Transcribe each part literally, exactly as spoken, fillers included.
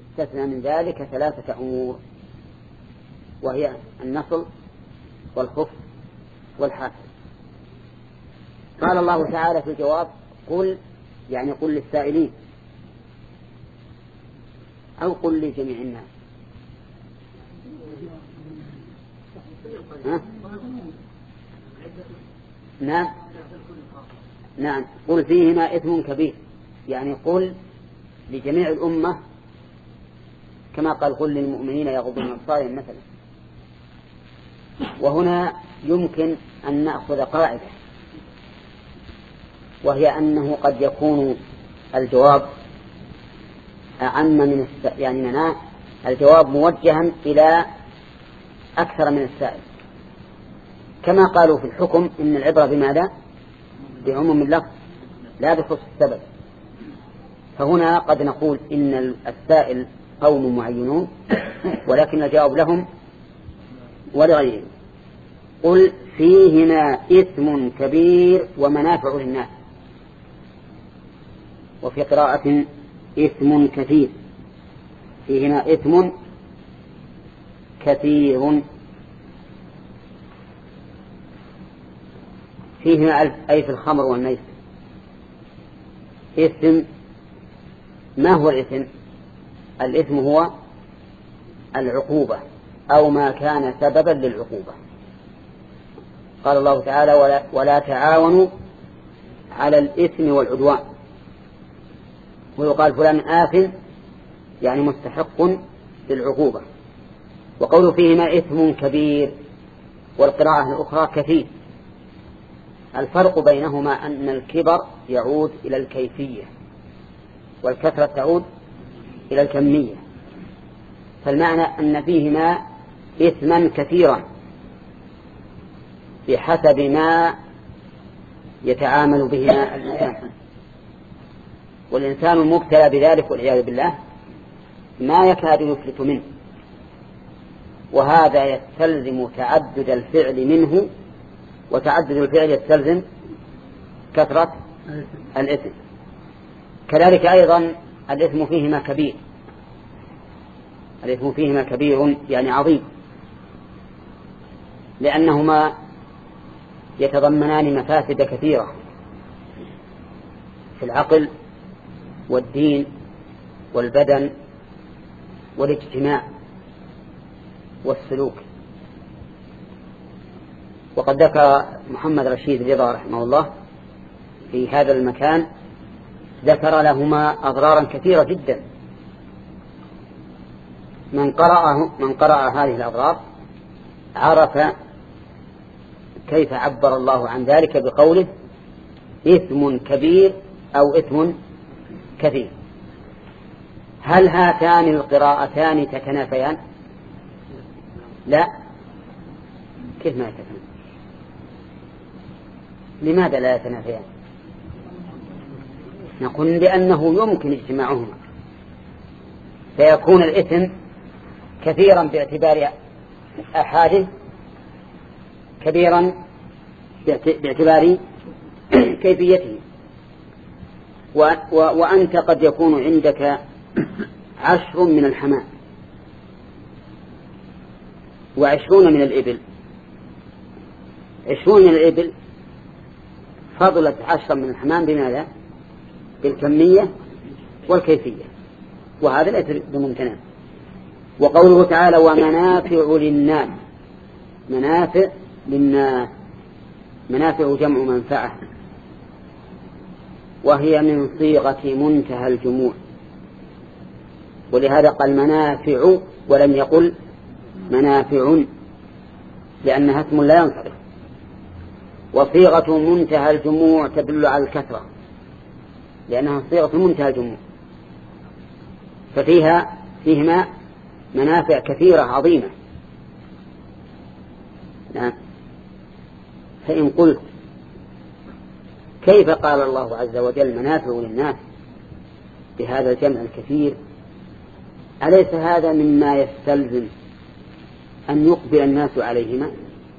استثنى من ذلك ثلاثة أمور، وهي النصل والخف والحافل. قال الله تعالى في الجواب قل، يعني قل للسائلين أو قل لجميع الناس. ها؟ نعم نعم قل فيهما إثم كبير، يعني قل لجميع الأمة، كما قال قل للمؤمنين يغضوا من أبصارهم مثلا. وهنا يمكن أن نأخذ قاعدة، وهي أنه قد يكون الجواب أعم من الس... يعني معناه الجواب موجها إلى أكثر من السائل، كما قالوا في الحكم إن العبرة بماذا؟ بعموم اللفظ لا بخصوص السبب. فهنا قد نقول إن السائل قوم معينون، ولكن الجواب لهم ولغيرهم. قل فيهما إثم كبير ومنافع للناس، وفي قراءة إثم كثير، فيهما إثم كثير. فيهما أي في الخمر والميسر. إثم، ما هو الإثم؟ الإثم هو العقوبة أو ما كان سببا للعقوبة. قال الله تعالى ولا, ولا تعاونوا على الإثم والعدوان. ويقال فلان آثم يعني مستحق للعقوبة. وقول فيهما إثم كبير والقراءة الأخرى كثير. الفرق بينهما أن الكبر يعود إلى الكيفية والكثرة تعود إلى الكمية. فالمعنى أن فيهما إثما كثيرا بحسب ما يتعامل بهما الإنسان، والإنسان المبتلى بذلك والعياذ بالله ما يكاد يفلت منه، وهذا يستلزم تعدد الفعل منه، وتعدد الفعل يستلزم كثرة الإثم. كذلك أيضا الإثم فيهما كبير، الإثم فيهما كبير يعني عظيم، لأنهما يتضمنان مفاسد كثيرة في العقل والدين والبدن والاجتماع والسلوك. وقد ذكر محمد رشيد رضا رحمه الله في هذا المكان، ذكر لهما أضرارا كثيرة جدا. من قرأ من قرأ هذه الأضرار عرف كيف عبر الله عن ذلك بقوله إثم كبير أو إثم كثير. هل هاتان القراءتان تتنافيان؟ لا. كيف ما يتنافيان؟ لماذا لا يتنافيان؟ نقول لأنه يمكن اجتماعهما، فيكون الإثم كثيرا باعتبار أحاده، كبيرا باعتبار كيفيته. وأنت قد يكون عندك عشر من الحمام وعشرون من الإبل. عشرون من الإبل فضلت عشرا من الحمام بماذا؟ بالكمية والكيفية، وهذا ليس بممتنع. وقوله تعالى ومنافع للناس، منافع للناس، منافع جمع منفعة، وهي من صيغة منتهى الجموع، ولهذا قال منافع ولم يقل منافع، لأنها اسم لا ينصرف. وصيغة منتهى الجموع تدل على الكثرة، لأنها صيغة منتهى الجموع، ففيها فيهما منافع كثيرة عظيمة. نعم. فإن قلت كيف قال الله عز وجل منافع للناس بهذا الجمع الكثير، أليس هذا مما يستلزم أن يقبل الناس عليهما؟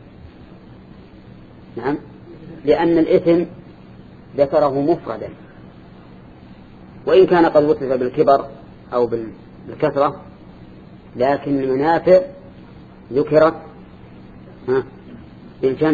نعم، لأن الإثم ذكره مفردا، وإن كان قد وصف بالكبر أو الكثرة، لكن المنافع ذكرت بالجمع.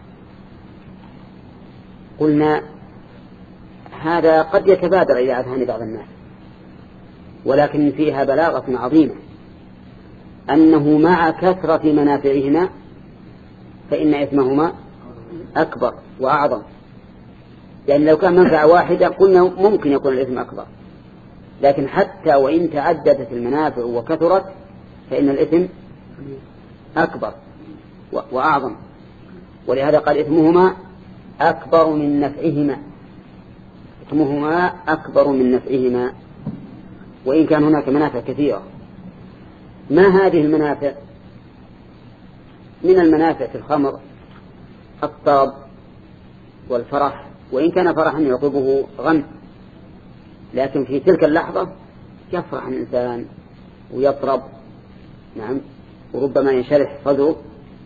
قلنا هذا قد يتبادر إلى أذهان بعض الناس، ولكن فيها بلاغة عظيمة، أنه مع كثرة منافعهما فإن إثمهما أكبر وأعظم، لأن لو كان منفعة واحدة قلنا ممكن يكون الإثم أكبر، لكن حتى وإن تعددت المنافع وكثرت فإن الإثم أكبر وأعظم. ولهذا قال إثمهما أكبر من نفعهما، إثمهما أكبر من نفعهما، وإن كان هناك منافع كثيرة. ما هذه المنافع؟ من المنافع في الخمر الطرب والفرح، وإن كان فرحا يعقبه غم، لكن في تلك اللحظة يفرح الإنسان ويطرب، نعم، وربما ينشرح صدره.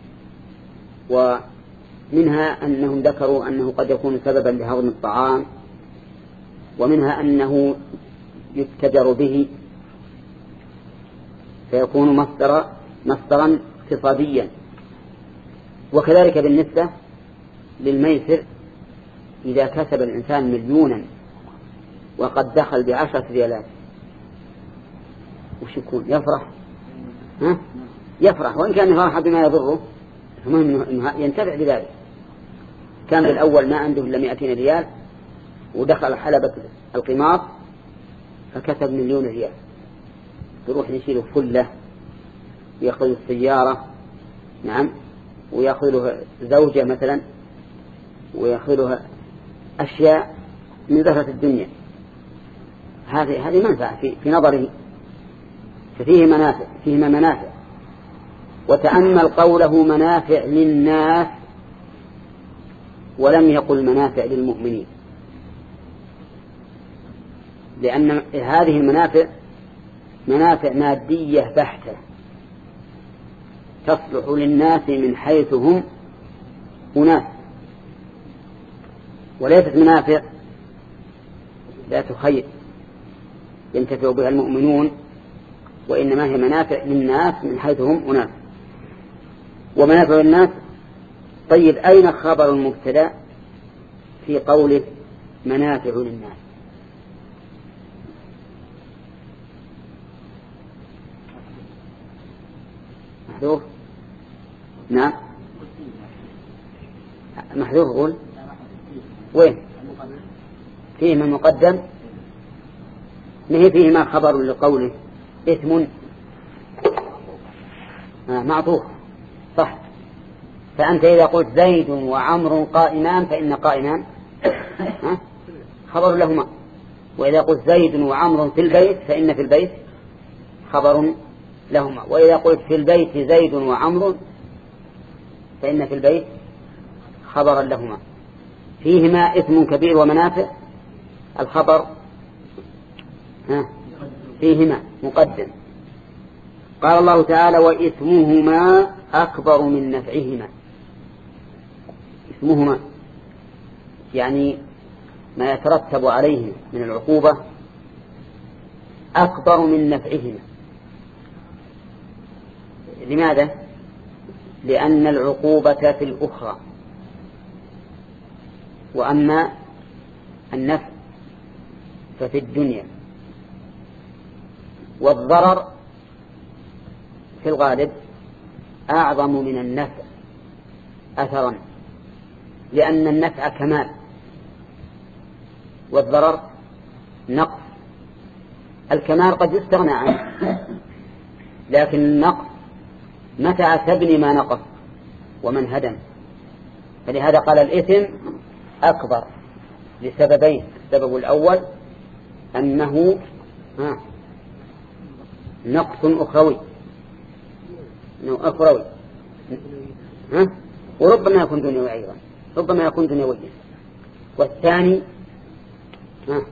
ومنها أنهم ذكروا أنه قد يكون سببا لهضم الطعام، ومنها أنه يتجر به فيكون مصدر مصدرا اقتصاديا. وكذلك بالنسبة للميسر، إذا كسب الإنسان مليونا وقد دخل بعشرة ريالات وش يكون؟ يفرح، ها؟ يفرح، وإن كان فرح بما يضره، المهم أنه ينتفع بذلك. كان بالأول ما عنده إلا مئتين ريال ودخل حلبة القمار فكسب مليون ريال، يروح يشيله فلة ويأخذ السيارة، نعم، ويأخذ له زوجة مثلا، ويأخذ له أشياء من زهرة الدنيا. هذه هذه منفعة في, في نظره، ففيه منافع، فيهما منافع. وتأمل قوله منافع للناس ولم يقل منافع للمؤمنين، لأن هذه المنافع منافع مادية بحتة تصلح للناس من حيث هم أناس، وليست منافع ذات خير ينتفع بها المؤمنون، وإنما هي منافع للناس من حيث هم أناس. ومنافع للناس، طيب أين خبر المبتدأ في قوله منافع للناس؟ محذوف؟ نعم محذوف. قول وين؟ فيه من مقدم، ما هي فيه ما خبر لقوله إثم آه معطوف، صح. فأنت إذا قلت زيد وعمر قائمان فإن قائمان آه خبر لهما، وإذا قلت زيد وعمر في البيت فإن في البيت خبر لهما، وإذا قلت في البيت زيد وعمر فإن في البيت خبرا لهما. فيهما إثم كبير ومنافع، الخبر ها فيهما مقدم. قال الله تعالى وإثمهما أكبر من نفعهما. إثمهما يعني ما يترتب عليه من العقوبة أكبر من نفعهما. لماذا؟ لأن العقوبة في الأخرى، وأما النفع ففي الدنيا. والضرر في الغالب أعظم من النفع أثرا، لأن النفع كمال والضرر نقص. الكمال قد يستغنى عنه، لكن النقص متى تبني ما نقص ومن هدم. فلهذا قال الإثم أكبر لسببين: السبب الأول أنه نقص أخروي أخروي ها؟ وربما يكون دنيوي أيضا، ربما يكون دنيويا. والثاني ها؟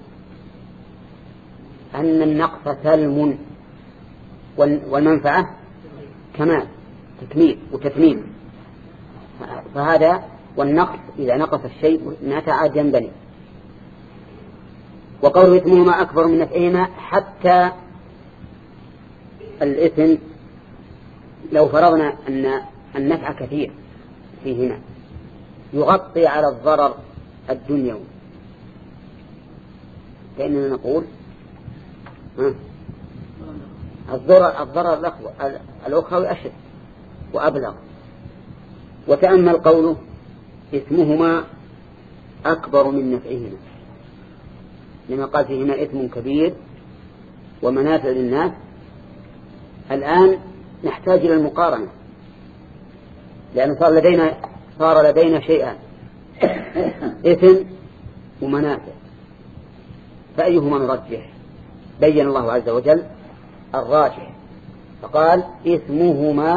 أن النقص سلم والمنفعة كمال تكميل وتتميم. فهذا والنقص إذا نقص الشيء متى عاد ينبني. وقوله إثمهما أكبر من نفعهما حتى الإثم لو فرضنا أن النفع كثير فيهما يغطي على الضرر الدنيوي، فإننا نقول الضرر الضرر الأخوي أشد وأبلغ. وتأمل قوله إثمهما أكبر من نفعهما، لما قال فيهما إثم كبير ومنافع للناس. الآن نحتاج إلى المقارنة، لأن صار لدينا صار لدينا شيئان، إثم ومنافع، فأيهما نرجح؟ بين الله عز وجل الراجح فقال إثمهما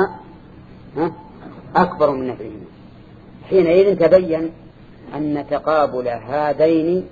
أكبر من نفعهما. حينئذ تبين أن تقابل هذين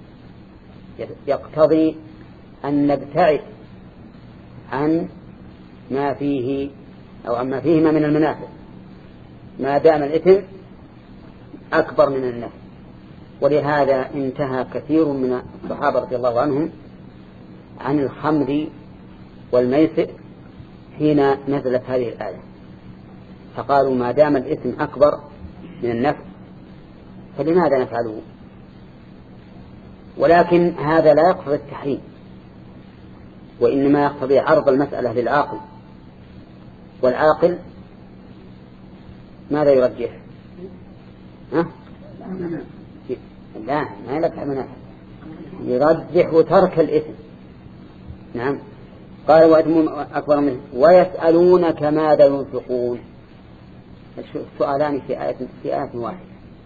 يقتضي أن نبتعد عن ما فيه أو عما فيهما من المنافع ما دام الإثم أكبر من النفع. ولهذا انتهى كثير من الصحابة رضي الله عنهم عن الخمر والميسر حين نزلت هذه الآية، فقالوا ما دام الإثم أكبر من النفع فلماذا نفعله؟ ولكن هذا لا يقتضي التحريم، وإنما يقتضي عرض المسألة للعاقل، والعاقل ماذا يرجح؟ ها؟ لا ما يلقى منافع، يرجح ترك الإثم. نعم. قال وإثم أكبر منه ويسألونك ماذا ينفقون. السؤالان في آية في آية واحدة،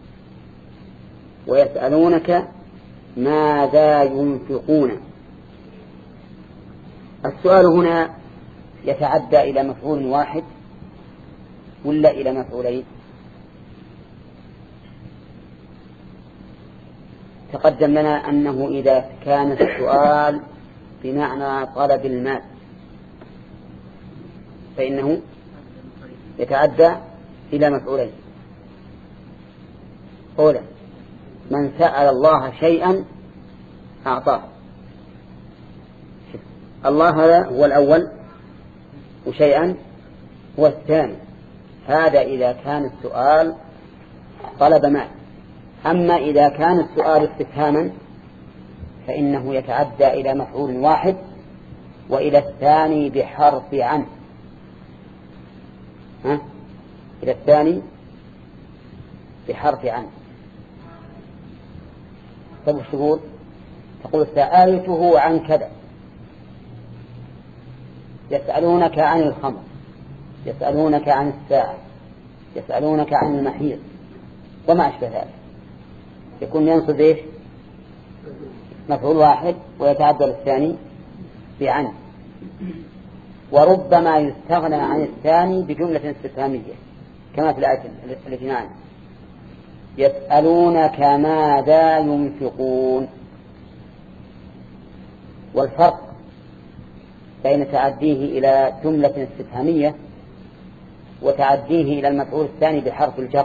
ويسألونك ماذا ينفقون. السؤال هنا يتعدى إلى مفعول واحد ولا إلى مفعولين؟ تقدم لنا أنه إذا كان السؤال بمعنى طلب المال فإنه يتعدى إلى مفعولين. أولا من سأل الله شيئا أعطاه، الله هذا هو الأول وشيئا هو الثاني، هذا إذا كان السؤال طلب مال. أما إذا كان السؤال استفهاما فإنه يتعدى إلى مفعول واحد وإلى الثاني بحرف عن. ها؟ إلى الثاني بحرف عن. طب وش تقول؟ تقول سألته عن كذا، يسألونك عن الخمر، يسألونك عن الساعة، يسألونك عن المحيط وما أشبه ذلك، يكون ينصب إيش؟ مفعول واحد ويتعدل الثاني بعن. وربما يستغنى عن الثاني بجملة استفهامية كما في الآية التي معنا يسألونك ماذا ينفقون. والفرق بين تعديه إلى جملة استفهامية وتعديه إلى المفعول الثاني بحرف الجر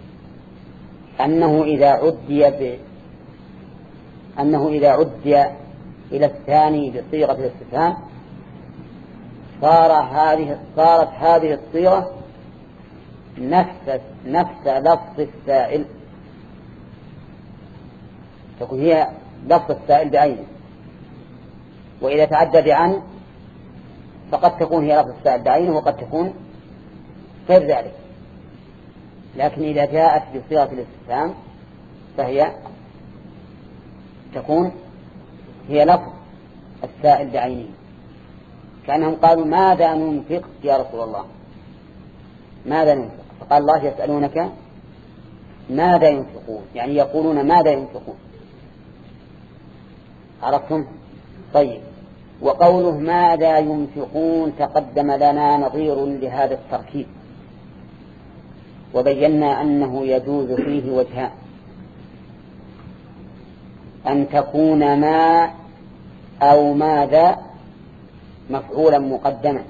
أنه إذا عدي ب... أنه إذا عدي إلى الثاني بصيغة الاستفهام صار هذه صارت هذه الصيغة نفس نفس لفظ السائل، تكون هي لفظ السائل بعينه. وإذا تعدى بعن فقد تكون هي لفظ السائل بعينه وقد تكون غير ذلك، لكن إذا جاءت بصيغة الاستفهام فهي تكون هي لفظ السائل بعينه، كأنهم قالوا ماذا ننفق يا رسول الله، ماذا ننفق؟ فقال الله يسألونك ماذا ينفقون، يعني يقولون ماذا ينفقون. عرفتم؟ طيب. وقوله ماذا ينفقون تقدم لنا نظير لهذا التركيب، وبينا أنه يجوز فيه وجهان: أن تكون ما أو ماذا مفعولا مقدما.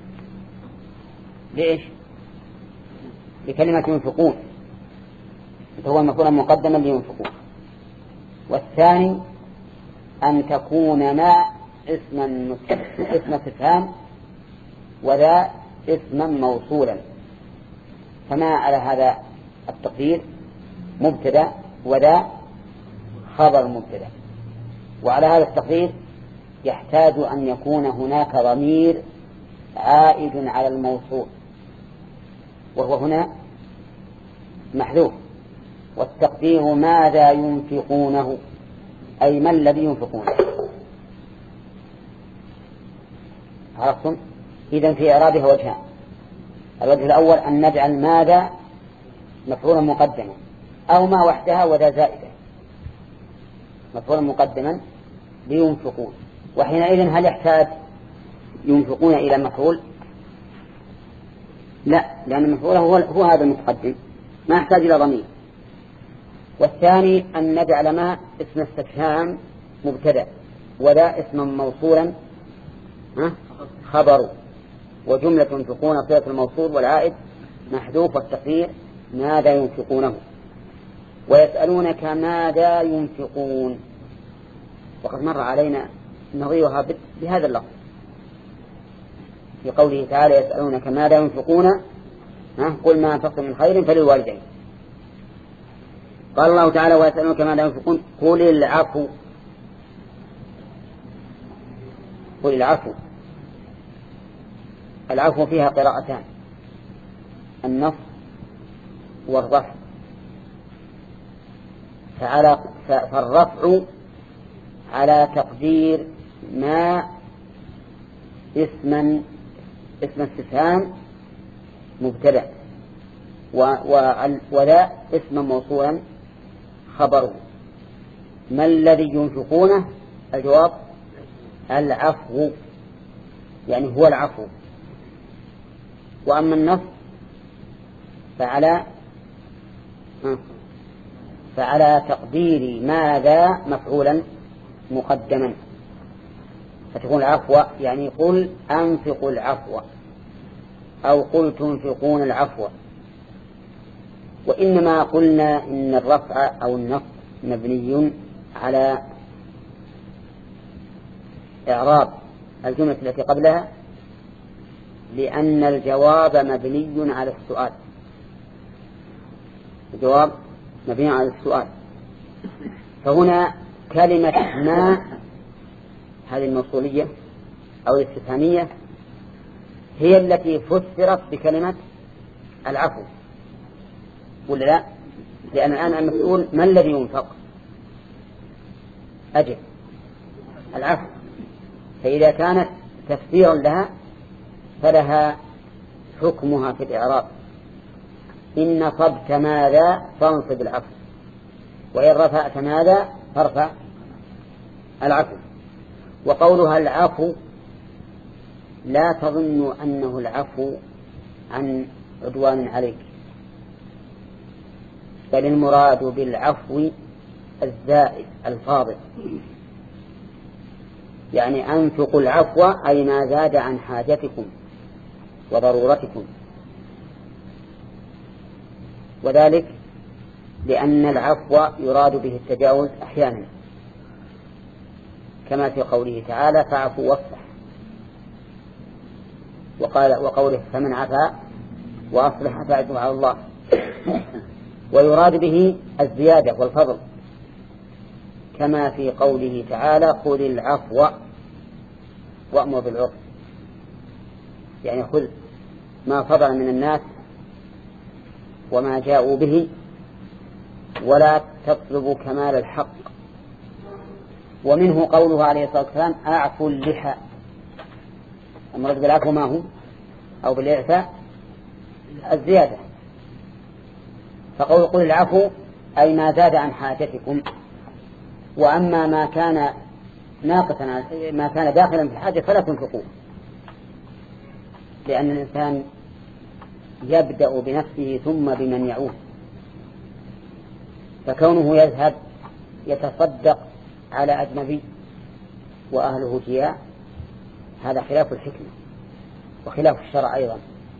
ليش؟ لكلمة ينفقون فهو مفعولا مقدما لينفقون. والثاني أن تكون ما اسما اسم استفهام وذا اسما موصولا، فما على هذا التقدير مبتدا وذا خبر مبتدا. وعلى هذا التقدير يحتاج أن يكون هناك ضمير عائد على الموصول، وهو هنا محذوف، والتقدير ماذا ينفقونه، أي ما الذي ينفقونه. عرفتم؟ إذن في إعرابها وجهان: الوجه الأول أن نجعل ماذا مفعولا مقدما، أو ما وحدها وذا زائدة مفعولا مقدما لينفقون. وحينئذ هل يحتاج ينفقون إلى مفعول؟ لا، لأن المفعول هو, هو هذا المتقدم، ما يحتاج إلى ضمير. والثاني أن نجعل ما اسم استفهام مبتدأ ولا اسما موصولا خبر، وجملة ينفقون صيغة الموصول والعائد محذوف، والتقدير ماذا ينفقونه. ويسألونك ماذا ينفقون، وقد مر علينا نظيرها بهذا اللفظ في قوله تعالى: يسألونك ماذا ينفقون قل ما أنفقتم من خير فللوالدين. قال الله تعالى: ويسألونك ماذا ينفقون قل العفو. قل العفو. العفو فيها قراءتان: النصب والرفع. فعلى فالرفع على تقدير ما اسما اسم استفهام مبتدأ ولا اسما موصولا خبره. ما الذي ينفقونه؟ الجواب العفو، يعني هو العفو. وأما النصب فعلى فعلى تقدير ماذا مفعولا مقدما، فتكون العفو يعني قل أنفقوا العفو أو قل تنفقون العفو. وإنما قلنا إن الرفع أو النصب مبني على إعراب الجملة التي قبلها، لأن الجواب مبني على السؤال. الجواب مبني على السؤال. فهنا كلمة ما هذه الموصولية أو الاستفهامية هي التي فسرت بكلمة العفو، ولا لا؟ لأن الآن المسؤول ما الذي ينفق؟ أجل العفو. فإذا كانت تفسيرا لها فلها حكمها في الإعراب: إن نصبت ماذا فانصب العفو، وإن رفعت ماذا فارفع العفو. وقولها العفو لا تظن أنه العفو عن عدوان عليك، بل المراد بالعفو الزائد الفاضل، يعني أنفقوا العفو أي ما زاد عن حاجتكم وضرورتكم. وذلك لأن العفو يراد به التجاوز أحيانا، كما في قوله تعالى: فاعفوا واصفح، وقال وقوله: فمن عفا وأصلح فأجره على الله. ويراد به الزيادة والفضل، كما في قوله تعالى: خذ العفو وأمر بالعرف، يعني خذ ما فضل من الناس وما جاءوا به ولا تطلبوا كمال الحق. ومنه قوله عليه الصلاة والسلام: أعفوا اللحى. المراد بالعفو ما هو؟ أو بالإعفاء الزيادة. فقول قل العفو أي ما زاد عن حاجتكم، وأما ما كان ناقصا ما كان داخلا في الحاجة فلا تنفقوه، لأن الإنسان يبدأ بنفسه ثم بمن يعود. فكونه يذهب يتصدق على أجنبي وأهله جياع هذا خلاف الحكمة وخلاف الشرع أيضا.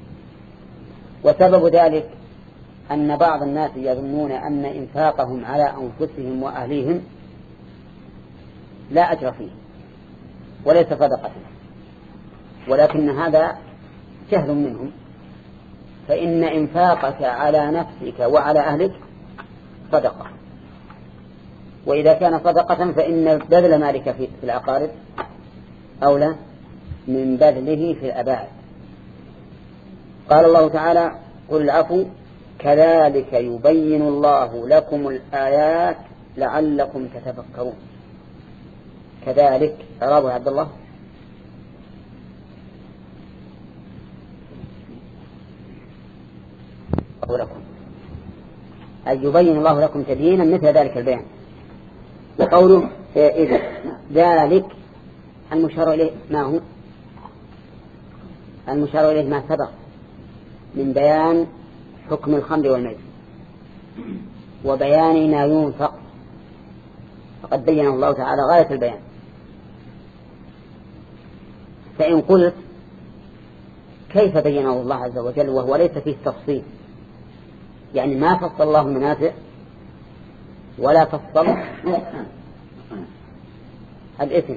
وسبب ذلك أن بعض الناس يظنون أن إنفاقهم على أنفسهم وأهليهم لا أجر فيه وليس صدقة، ولكن هذا جهل منهم، فإن إنفاقك على نفسك وعلى أهلك صدقة، وإذا كان صدقة فإن بذل مالك في الأقارب أولى من بذله في الأباعد. قال الله تعالى قل العفو كذلك يبين الله لكم الآيات لعلكم تتفكرون. كذلك أعرابه عبد الله. لكم أي يبين الله لكم تبيينا مثل ذلك البيان. وقوله إذا ذلك المشار إليه ما هو؟ المشار إليه ما سبق من بيان حكم الخمر والميسر وبيان ما ينفق، فقد بين الله تعالى غاية البيان. فإن قلت كيف بينه الله عز وجل وهو ليس فيه تفصيل، يعني ما فصل الله المنافع ولا فصل الإثم،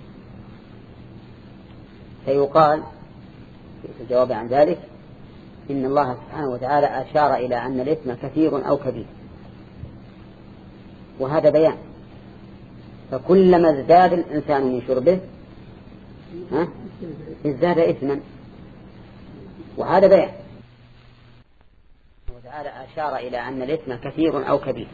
فيقال في الجواب عن ذلك إن الله سبحانه وتعالى أشار إلى أن الإثم كثير أو كبير، وهذا بيان. فكلما ازداد الإنسان من شربه ازداد إثما، وهذا بيان. وتعالى أشار إلى أن الإثم كثير أو كبير،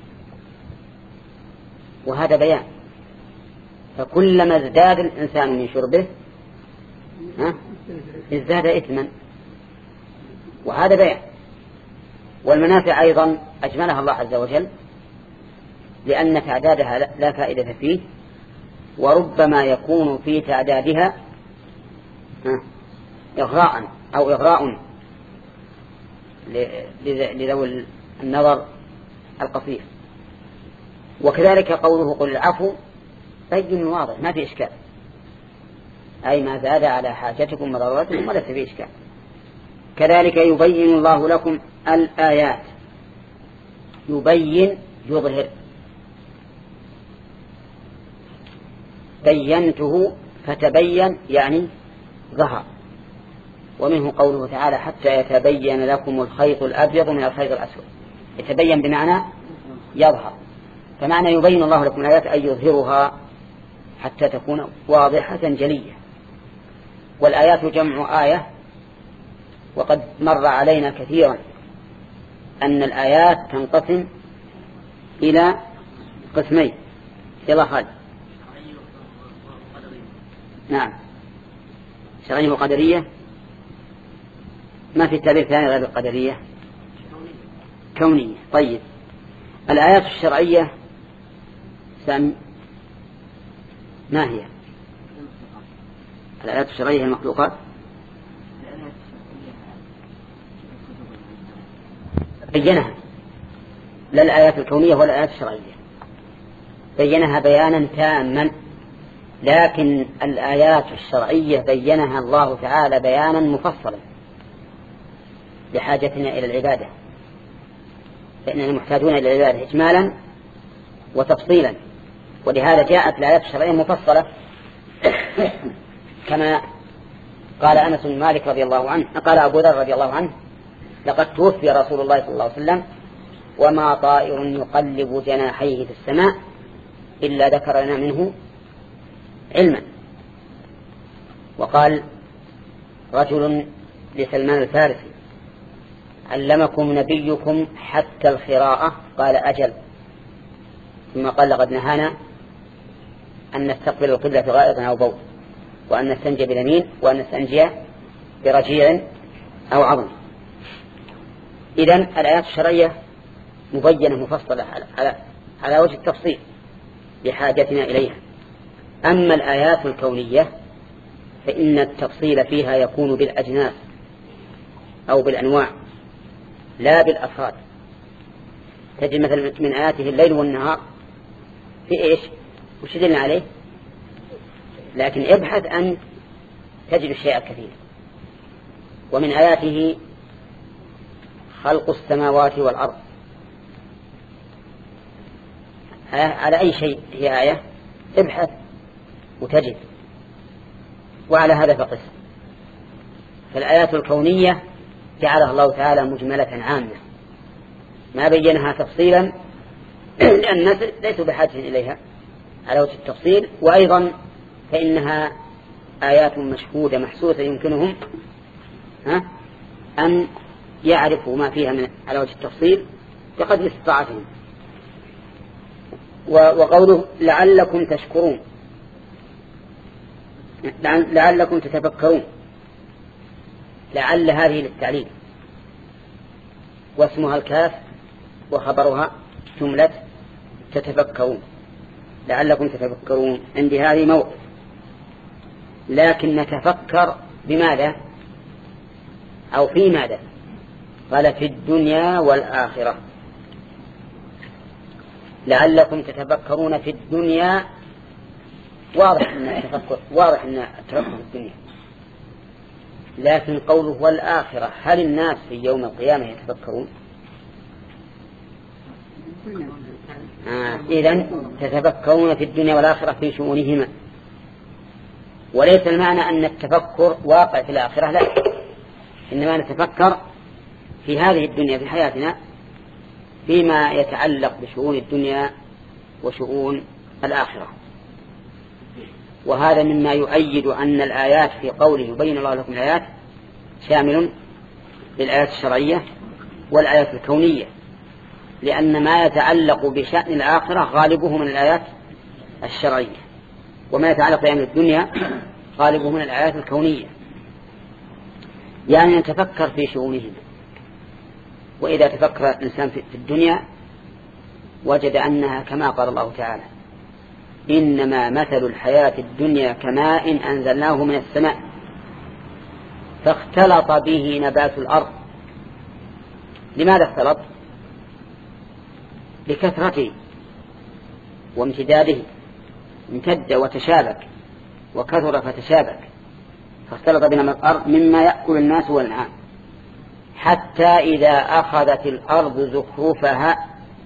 وهذا بيان. فكلما ازداد الإنسان من شربه ازداد إثما، وهذا بيان. والمنافع أيضا أجملها الله عز وجل لأن تعدادها لا فائدة فيه، وربما يكون في تعدادها إغراء أو إغراء لذوي النظر القصير. وكذلك قوله قل العفو بين واضح ما في إشكال، أي ما زاد على حاجتكم وضرورتكم وليس في إشكال. كذلك يبين الله لكم الآيات. يبين يظهر، بينته فتبين يعني ظهر. ومنه قوله تعالى حتى يتبين لكم الخيط الأبيض من الخيط الأسود. يتبين بمعنى يظهر، فمعنى يبين الله لكم الآيات أي يظهرها حتى تكون واضحة جلية. والآيات جمع آية، وقد مر علينا كثيرا أن الآيات تنقسم إلى قسمين. يلا خالد. نعم، شرعية وقدرية. ما في تعبير ثاني غير القدرية؟ كونية. طيب، الآيات الشرعية سم ما هي؟ الآيات الشرعية المخلوقات. بينها، لا الآيات الكونية ولا الآيات الشرعية، بينها بيانا تاما. لكن الآيات الشرعية بينها الله تعالى بيانا مفصلا لحاجتنا إلى العبادة، فإننا محتاجون إلى العبادة إجمالا وتفصيلا، ولهذا جاءت الآيات الشرعية مفصلة كما قال أنس بن مالك رضي الله عنه، قال أبو ذر رضي الله عنه لقد توفي رسول الله صلى الله عليه وسلم وما طائر يقلب جناحيه في السماء إلا ذكر لنا منه علما. وقال رجل لسلمان الفارسي علمكم نبيكم حتى الخراءة؟ قال أجل. ثم قال لقد نهانا أن نستقبل القبلة في غائط أو بول، وأن نستنجي باليمين، وأن نستنجي برجيع أو عظم. إذن الآيات الشرعية مبينة مفصلة على, على, على وجه التفصيل لحاجتنا إليها. أما الآيات الكونية فإن التفصيل فيها يكون بالأجناس أو بالأنواع لا بالأفراد. تجد مثلا من آياته الليل والنهار في إيش؟ وش دلنا عليه؟ لكن ابحث أن تجد الشيء الكثير. ومن آياته خلق السماوات والأرض. على أي شيء هي آية؟ ابحث وتجد. وعلى هذا فقس. فالآيات الكونية جعلها الله تعالى مجملة عامة ما بينها تفصيلا لأن الناس ليسوا بحاجة إليها على وجه التفصيل، وأيضا فإنها آيات مشهودة محسوسة يمكنهم أن يعرفوا ما فيها من على وجه التفصيل بقدر استطاعتهم. وقوله لعلكم تشكرون، لعلكم تتفكرون، لعل هذه للتعليل، واسمها الكاف وخبرها جملة تتفكرون، لعلكم تتفكرون. عندي هذه موقف، لكن نتفكر بماذا أو في ماذا؟ قال في الدنيا والآخرة. لعلكم تتفكرون في الدنيا، واضح أن التفكر واضح أن التفكر في الدنيا، لكن قوله والآخرة هل الناس في يوم القيامة يتفكرون؟ آه إذن تتفكرون في الدنيا والآخرة في شؤونهما، وليس المعنى أن التفكر واقع في الآخرة، لا، إنما نتفكر في هذه الدنيا في حياتنا فيما يتعلق بشؤون الدنيا وشؤون الآخرة. وهذا مما يؤيد أن الآيات في قوله يبين الله لكم الآيات شامل للآيات الشرعية والآيات الكونية، لأن ما يتعلق بشأن الآخرة غالبه من الآيات الشرعية، وما يتعلق بأمر الدنيا غالبه من الآيات الكونية. يعني نتفكر في شؤونهم. وإذا تفكر الإنسان في الدنيا وجد أنها كما قال الله تعالى إنما مثل الحياة الدنيا كماء أنزلناه من السماء فاختلط به نبات الأرض. لماذا اختلط؟ لكثرته وامتداده، امتد وتشابك وكثر فتشابك، فاختلط بنبات الأرض مما يأكل الناس والأنعام، حتى إذا أخذت الأرض زخرفها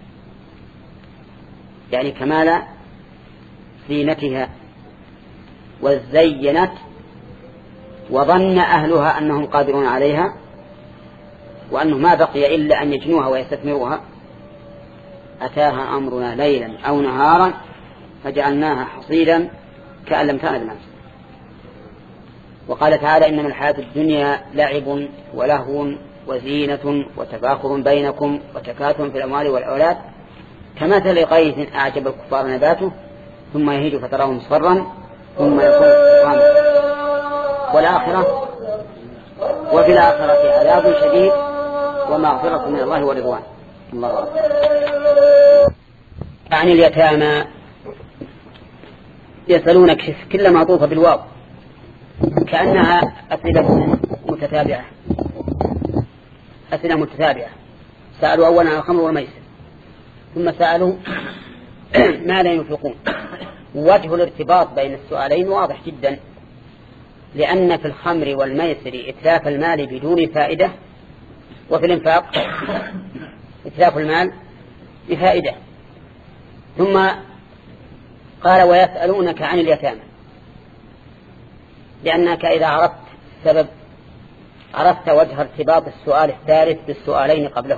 يعني كمال زينتها وزينت وظن أهلها أنهم قادرون عليها وأنه ما بقي إلا أن يجنوها ويستثمروها، أتاها أمرنا ليلا أو نهارا فجعلناها حصيدا كأن لم تغن بالأمس. وقال تعالى إنما الحياة الدنيا لعب ولهو وزينة وتفاخر بينكم وتكاثر في الأموال والأولاد كمثل غيث أعجب الكفار نباته ثم يهيج فتراه مصفرا ثم يكون حطاما. والآخرة وفي الآخرة عذاب شديد ومغفرة من الله ورضوان. الله أكبر. عن اليتامى يسألونك كل معطوفة بالواو كأنها أسئلة متتابعة، أسئلة متتابعة. سألوا أولا عن الخمر والميسر ثم سألوا ما لا ينفقون. وجه الارتباط بين السؤالين واضح جدا، لأن في الخمر والميسر إتلاف المال بدون فائدة، وفي الإنفاق إتلاف المال بفائدة. ثم قال ويسألونك عن اليتامى، لأنك إذا عرفت سبب عرفت وجه ارتباط السؤال الثالث بالسؤالين قبله.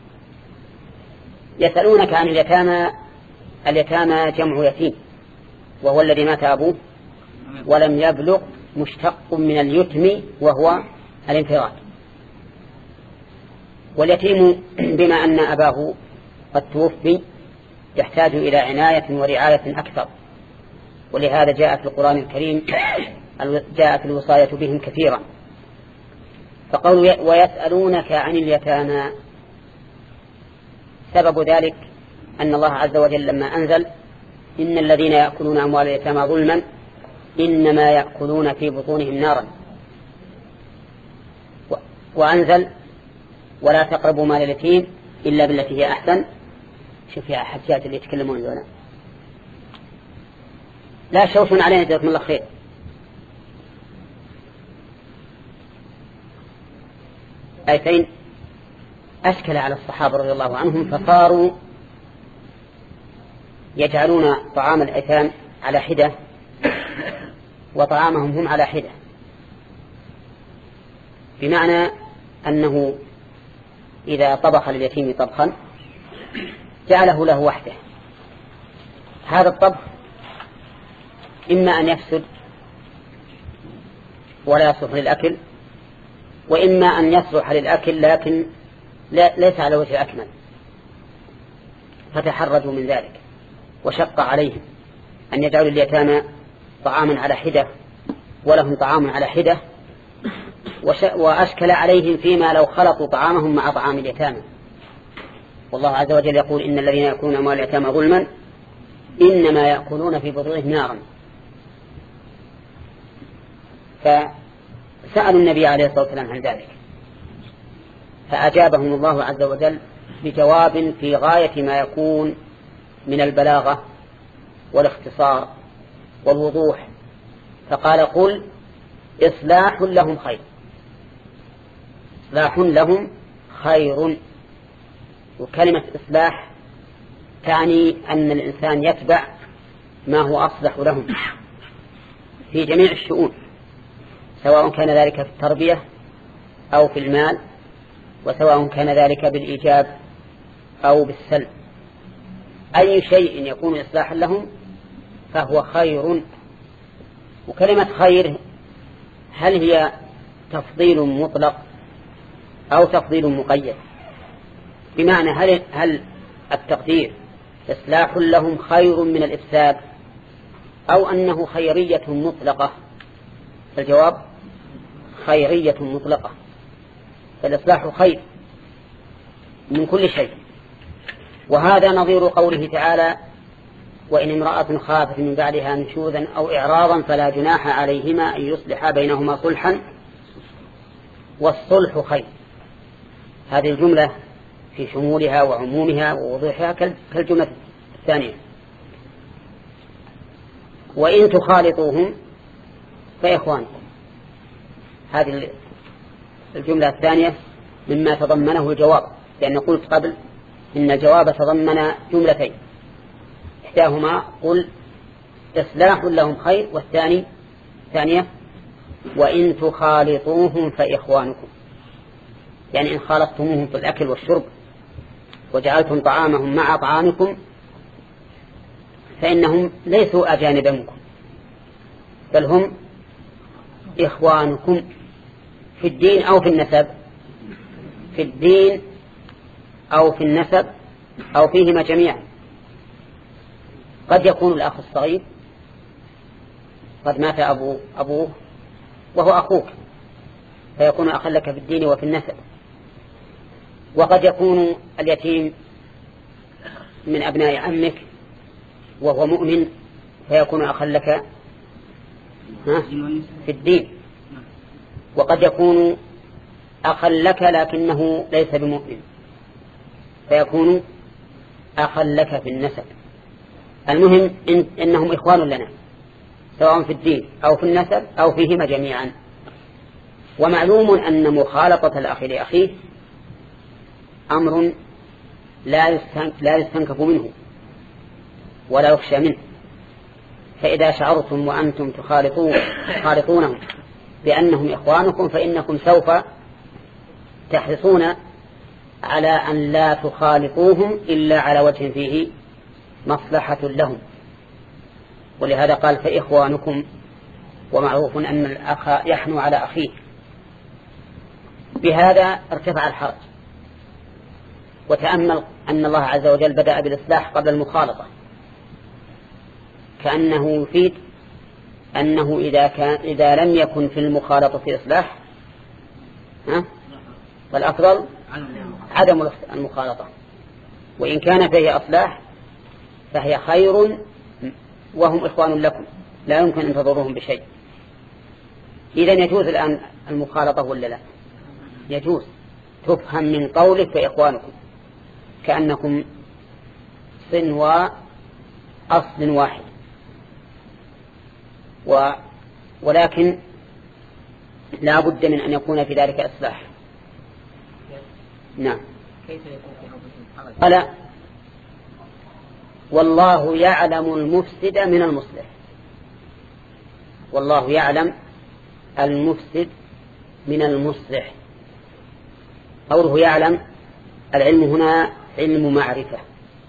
يسألونك عن اليتامى، اليتامى جمع يتيم وهو الذي مات أبوه ولم يبلغ، مشتق من اليتم وهو الانفراد. واليتيم بما أن أباه قد توفي يحتاج إلى عناية ورعاية أكثر، ولهذا جاء في القرآن الكريم جاءت الوصاية بهم كثيرا. فقالوا ويسألونك عن اليتامى، سبب ذلك أن الله عز وجل لما أنزل إن الذين يأكلون أموال اليتامى ظلما إنما يأكلون في بطونهم نارا، وأنزل ولا تقربوا مال اليتيم إلا بالتي هي أحسن. شوف يا حجات اللي يتكلمون ذولا، لا شوش علينا جزاكم الله خير. آيتين أشكل على الصحابة رضي الله عنهم فصاروا يجعلون طعام الأيتام على حدة وطعامهم هم على حدة. بمعنى أنه إذا طبخ لليتيم طبخا جعله له وحده، هذا الطبخ إما أن يفسد ولا يصلح للأكل، وإما أن يصلح للأكل لكن لا ليس على وجه الأكمل، فتحرجوا من ذلك وشق عليهم أن يجعلوا اليتامى طعاما على حدة ولهم طعام على حدة، وأشكل عليهم فيما لو خلطوا طعامهم مع طعام اليتامى. والله عز وجل يقول إن الذين يأكلون أموال اليتامى ظلما إنما يأكلون في بطونهم نارا. فسألوا النبي عليه الصلاة والسلام عن ذلك، فأجابهم الله عز وجل بجواب في غاية ما يكون من البلاغة والاختصار والوضوح، فقال قل إصلاح لهم خير، إصلاح لهم خير. وكلمة إصلاح تعني أن الإنسان يتبع ما هو أصلح لهم في جميع الشؤون، سواء كان ذلك في التربية أو في المال، وسواء كان ذلك بالإيجاب أو بالسلب، أي شيء يكون إصلاحا لهم فهو خير. وكلمة خير هل هي تفضيل مطلق أو تفضيل مقيد؟ بمعنى هل, هل التقدير إصلاح لهم خير من الإفساد أو أنه خيرية مطلقة؟ الجواب خيرية مطلقة، فالإصلاح خير من كل شيء. وهذا نظير قوله تعالى وإن امرأة خافت من بعدها نشوذا أو إعراضا فلا جناح عليهما أن يصلحا بينهما صلحا والصلح خير. هذه الجملة في شمولها وعمومها ووضوحها كالجملة الثانية. وإن تخالطوهم فإخوانكم، هذه الجملة الثانية مما تضمنه الجواب، لأن قلت قبل إن الجواب تضمن جملتين، إحداهما قل إصلاح لهم خير، والثاني ثانية وإن تخالطوهم فإخوانكم، يعني إن خالطتموهم في الأكل والشرب وجعلتم طعامهم مع طعامكم فإنهم ليسوا أجانب منكم، بل هم إخوانكم في الدين أو في النسب، في الدين أو في النسب أو فيهما جميعا. قد يكون الأخ الصغير قد مات أبو أبوه وهو أخوك فيكون أخا لك في الدين وفي النسب، وقد يكون اليتيم من أبناء عمك وهو مؤمن فيكون أخا لك في الدين، وقد يكون أخا لك لكنه ليس بمؤمن فيكون أخا لك في النسب. المهم إن إنهم إخوان لنا سواء في الدين أو في النسب أو فيهما جميعا. ومعلوم أن مخالطة الأخ لأخيه أمر لا يستنكف منه ولا يخشى منه، فإذا شعرتم وأنتم تخالطونهم بأنهم إخوانكم فإنكم سوف تحرصون على أن لا تخالطوهم إلا على وجه فيه مصلحة لهم، ولهذا قال فإخوانكم، ومعروف أن الأخ يحنو على أخيه. بهذا ارتفع الحرج. وتأمل أن الله عز وجل بدأ بالإصلاح قبل المخالطة، كأنه يفيد أنه إذا, كان إذا لم يكن في المخالطة في إصلاح ها فالأفضل عدم المخالطة، وإن كان فيه إصلاح فهي خير وهم إخوان لكم لا يمكن أن تضرهم بشيء. إذن يجوز الآن المخالطة ولا لا؟ يجوز، تفهم من قولك فإخوانكم كأنكم صنوا أصل واحد، و ولكن لا بد من أن يكون في ذلك إصلاح. نعم. كيف يكون في حكم الحرج؟ ألا والله يعلم المفسد من المصلح، والله يعلم المفسد من المصلح. قوله يعلم، العلم هنا علم معرفة،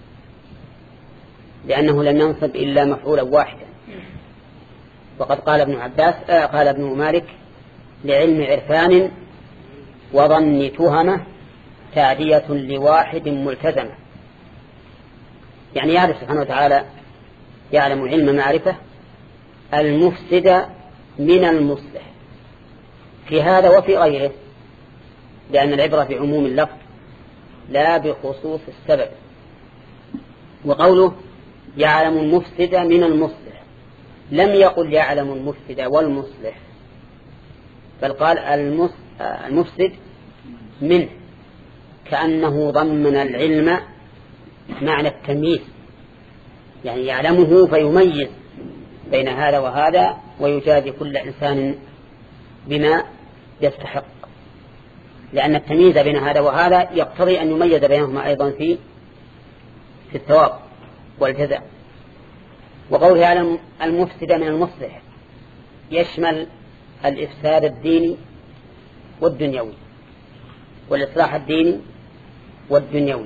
لأنه لم ينصب إلا مفعولا واحدا. وقد قال ابن عباس آه قال ابن مالك لعلم عرفان وظن تهمة تادية لواحد ملتزمة. يعني يعرف سبحانه وتعالى، يعلم علم معرفة المفسد من المصلح في هذا وفي غيره، لأن العبرة بعموم اللفظ لا بخصوص السبب. وقوله يعلم المفسد من المصلح لم يقل يعلم المفسد والمصلح، بل قال المفسد منه، كأنه ضمن العلم معنى التمييز، يعني يعلمه فيميز بين هذا وهذا ويجازي كل إنسان بما يستحق، لأن التمييز بين هذا وهذا يقتضي أن يميز بينهما أيضا في في الثواب والجزاء. وقوله يعلم المفسد من المصلح يشمل الإفساد الديني والدنيوي، والإصلاح الديني والدنيوي.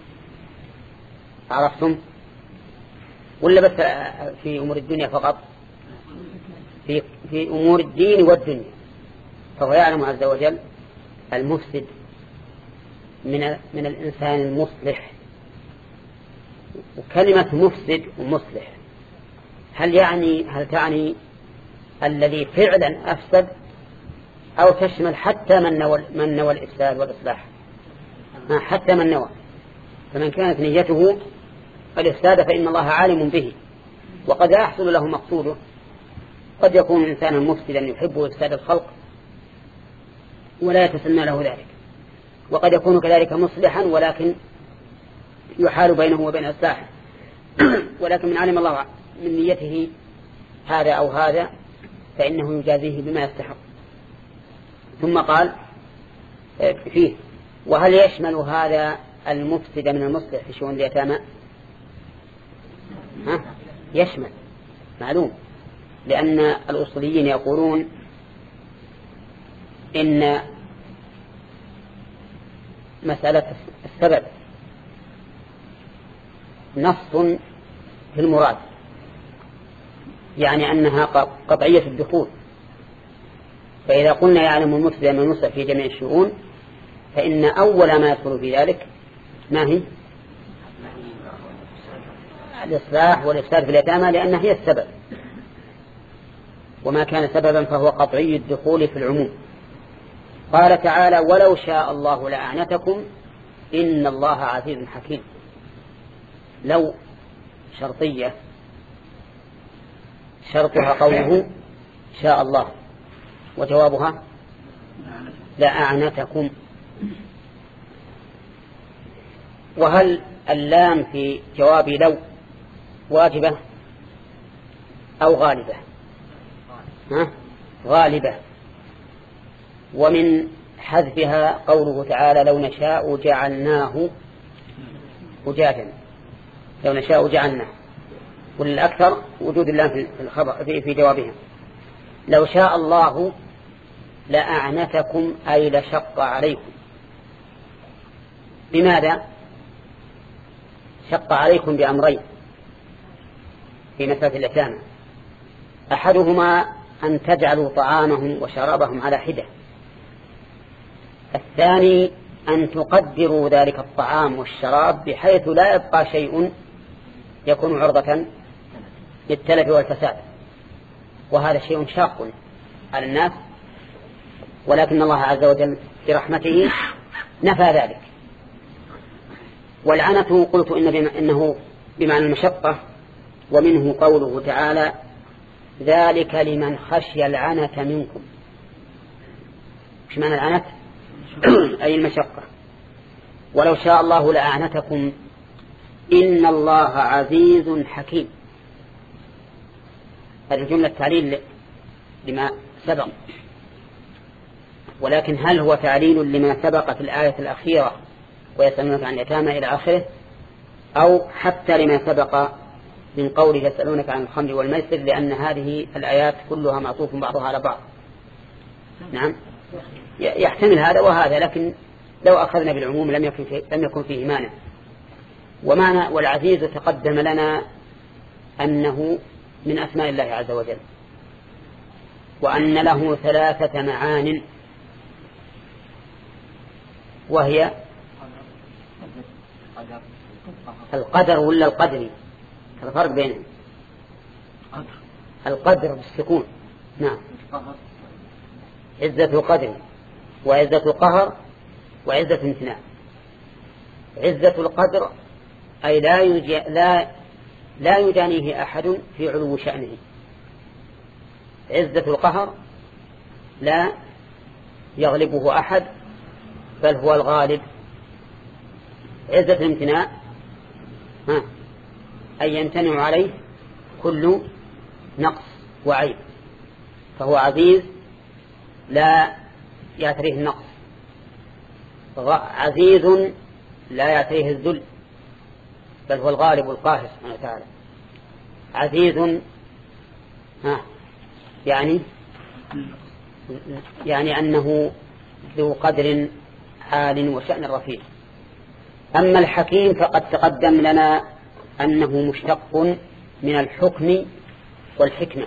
عرفتم؟ ولا بس في أمور الدنيا فقط؟ في, في أمور الدين والدنيا. فهو يعلم عز وجل المفسد من, من الإنسان المصلح. وكلمة مفسد ومصلح هل يعني هل تعني الذي فعلا أفسد، أو تشمل حتى من نوى, من نوى الإفساد والإصلاح؟ حتى من نوى. فمن كانت نيته الإفساد فإن الله عالم به، وقد يحصل له مقصوده. قد يكون إنسانا مفسدا يحب إفساد الخلق ولا يتسنى له ذلك، وقد يكون كذلك مصلحا ولكن يحال بينه وبين إصلاحه، ولكن من علم الله من نيته هذا أو هذا فإنه يجازيه بما يستحق. ثم قال فيه وهل يشمل هذا المفسد من المصلح في شؤون اليتامى؟ ها؟ يشمل، معلوم، لأن الأصوليين يقولون إن مسألة السبب نص في المراد، يعني أنها قطعية الدخول. فإذا قلنا يعلم المفسد من المصلح في جميع الشؤون فإن أول ما يدخل في ذلك ما هي؟ الإصلاح والإفساد في اليتامى، لأنها هي السبب، وما كان سببا فهو قطعي الدخول في العموم. قال تعالى ولو شاء الله لأعنتكم إن الله عزيز حكيم. لو شرطية، شرطها قوله شاء الله، وجوابها لأعنتكم. وهل اللام في جواب لو واجبة أو غالبة؟ ها؟ غالبة. ومن حذفها قوله تعالى لو نشاء جعلناه أجاجا، لو نشاء جعلناه، والأكثر وجود اللام في الخبر في, في جوابها. لو شاء الله لأعنتكم أي لشق عليكم. بماذا شق عليكم؟ بأمرين في مسألة اليتامى. أحدهما أن تجعلوا طعامهم وشرابهم على حدة، الثاني أن تقدروا ذلك الطعام والشراب بحيث لا يبقى شيء يكون عرضة للتلف والفساد، وهذا شيء شاق على الناس، ولكن الله عز وجل برحمته نفى ذلك. والعنة قلت إن بما إنه بمعنى المشقة، ومنه قوله تعالى ذلك لمن خشي العنة منكم. مش معنى العنة؟ أي المشقة. ولو شاء الله لأعنتكم إن الله عزيز حكيم. هذه جملة تعليل لما سبق، ولكن هل هو تعليل لما سبق في الآية الأخيرة ويسألونك عن اليتامى إلى آخره، أو حتى لما سبق من قوله يسألونك عن الخمر والميسر، لأن هذه الآيات كلها معطوف بعضها على بعض. نعم. يحتمل هذا وهذا، لكن لو أخذنا بالعموم لم يكن فيه, لم يكن فيه مانع. ومعنى والعزيز تقدم لنا أنه من أسماء الله عز وجل، وأن له ثلاثة معان، وهي القدر ولا القدري، الفرق بينهم. القدر بالسكون، نعم، عزة القدر وعزة القهر وعزة امتناع. عزة القدر أي لا يجي لا لا يجانيه أحد في علو شأنه. عزة القهر لا يغلبه أحد بل هو الغالب. عزة الامتناع ها أي يمتنع عليه كل نقص وعيب، فهو عزيز لا يعتريه النقص، عزيز لا يعتريه الذل بل هو الغالب القاهر سبحانه وتعالى. عزيز ها يعني يعني أنه ذو قدر عال وشأن رفيع. أما الحكيم فقد تقدم لنا أنه مشتق من الحكم والحكمة،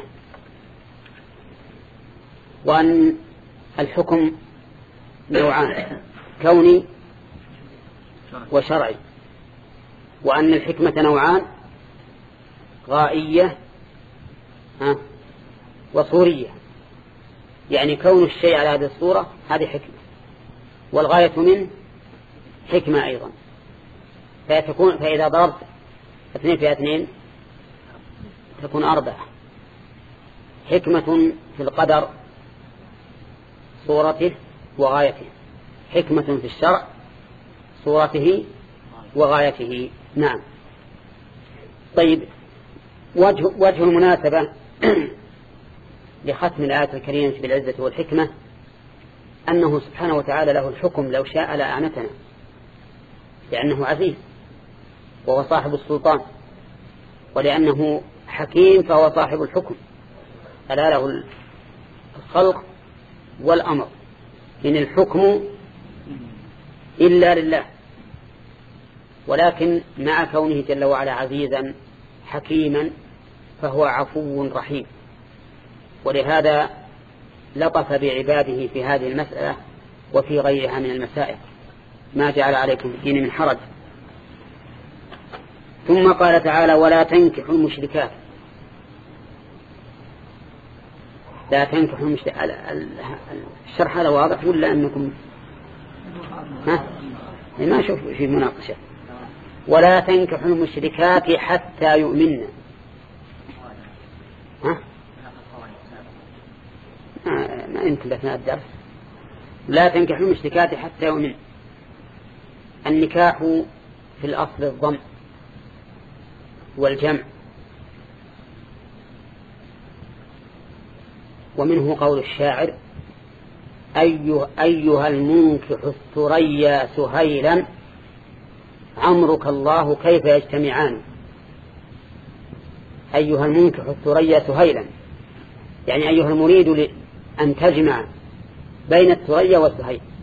وأن الحكم نوعان، كوني وشرعي، وأن الحكمة نوعان، غائية وصورية. يعني كون الشيء على هذه الصورة هذه حكمة، والغاية منه حكمة أيضا. فيتكون فإذا ضربت اثنين في اثنين تكون أربعة. حكمة في القدر صورته وغايته، حكمة في الشرع صورته وغايته. نعم. طيب، وجه, وجه المناسبة لختم الآية الكريمة بالعزة والحكمة أنه سبحانه وتعالى له الحكم، لو شاء لأعنتنا، لأنه عزيز وهو صاحب السلطان، ولأنه حكيم فهو صاحب الحكم، ألا له الخلق والأمر، إن الحكم إلا لله. ولكن مع كونه جل وعلا عزيزا حكيما فهو عفو رحيم، ولهذا لطف بعباده في هذه المسألة وفي غيرها من المسائل، ما جعل عليكم في الدين من حرج. ثم قال تعالى: ولا تنكحوا المشركات. لا تنكحوا المشركات. الشرح هذا واضح ولا أنكم ها؟ ما أشوف في مناقشة. ولا تنكحوا المشركات حتى يؤمنن. ها؟ ما يمكن أثناء الدرس. لا تنكحوا المشركات حتى يؤمنن. النكاح في الأصل الضم والجمع، ومنه قول الشاعر: أيها, أيها المنكح الثريا سهيلا عمرك الله كيف يجتمعان. أيها المنكح الثريا سهيلا، يعني أيها المريد أن تجمع بين الثريا والسهيل.